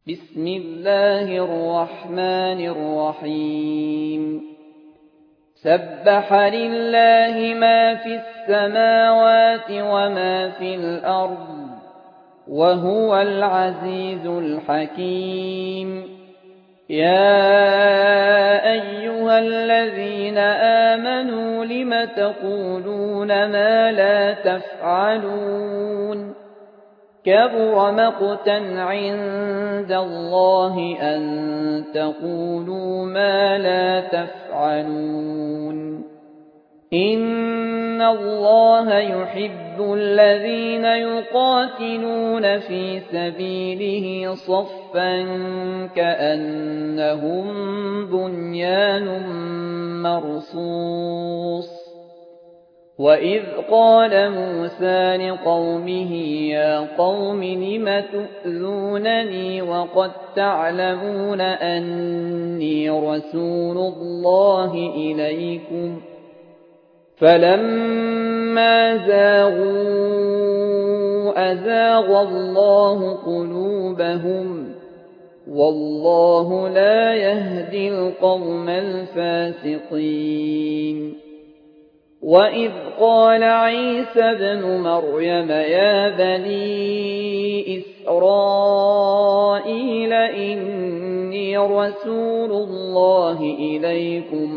بسم الله الرحمن الرحيم سبح لله ما في السماوات وما في الأرض وهو العزيز الحكيم يا أيها الذين آمنوا لم تقولون ما لا تفعلون كبر مقتا عند الله أن تقولوا ما لا تفعلون إن الله يحب الذين يقاتلون في سبيله صفا كأنهم بنيان مرصوص وإذ قال موسى لقومه يا قوم لم تؤذونني وقد تعلمون أني رسول الله إليكم فلما زاغوا أزاغ الله قلوبهم والله لا يهدي القوم الفاسقين وإذ قال عيسى ابن مريم يا بني إسرائيل إني رسول الله إليكم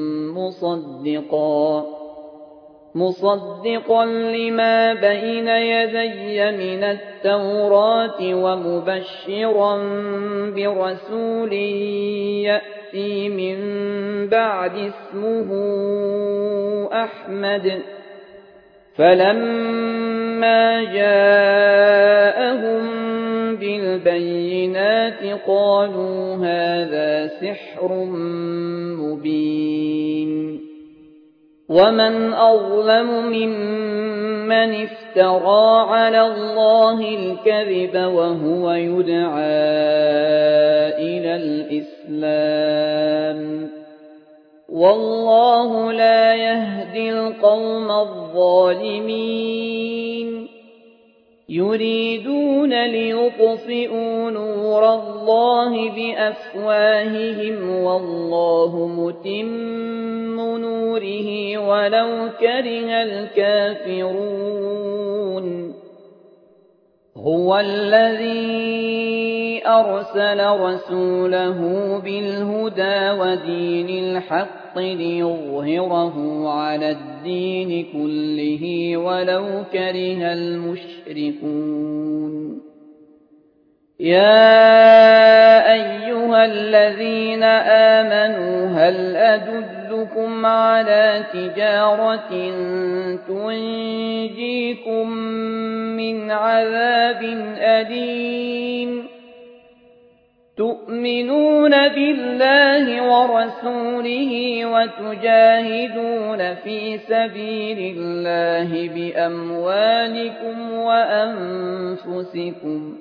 مصدقا لما بين يدي من التوراة ومبشرا برسول يأتي من بعد اسمه أحمد فلما جاءهم بالبينات قالوا هذا سحر مبين ومن أظلم ممن افترى على الله الكذب وهو يدعى إلى الإسلام والله لا يهدي القوم الظالمين يريدون ليطفئوا نور الله بأفواههم والله متم نوره ولو كره الكافرون هو الذي أرسل رسوله بالهدى ودين الحق ليظهره على الدين كله ولو كره المشركون يا أيها الذين آمنوا هل أدلكم على تجارة تنجيكم من عذاب أليم تؤمنون بالله ورسوله وتجاهدون في سبيل الله بأموالكم وأنفسكم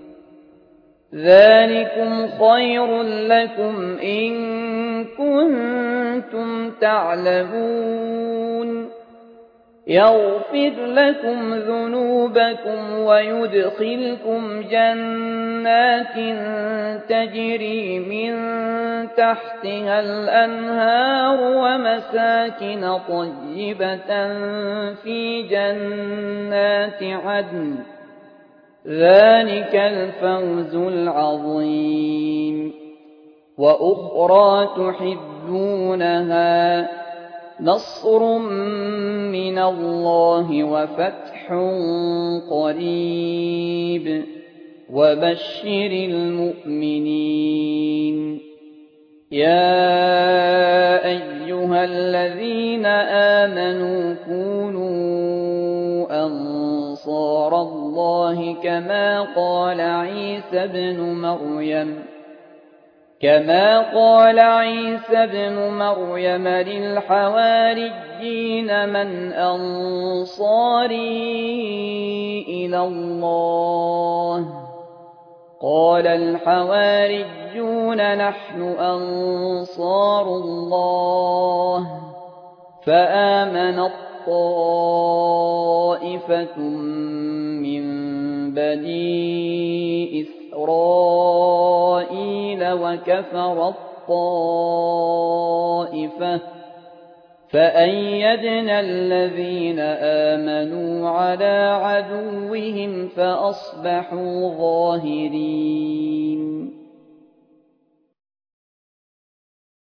ذلكم خير لكم إن كنتم تعلمون يغفر لكم ذنوبكم ويدخلكم جنات تجري من تحتها الأنهار ومساكن طيبة في جنات عدن ذلك الفوز العظيم وأخرى تحبونها نصر من الله وفتح قريب وبشر المؤمنين يا أيها الذين آمنوا كونوا أنصار الله كما قال عيسى بن مريم للحواريين من أنصاري إلى الله قال الحواريون نحن أنصار الله فآمنت طائفة من بني إسرائيل وكفر الطائفة فأيدنا الذين آمنوا على عدوهم فأصبحوا ظاهرين.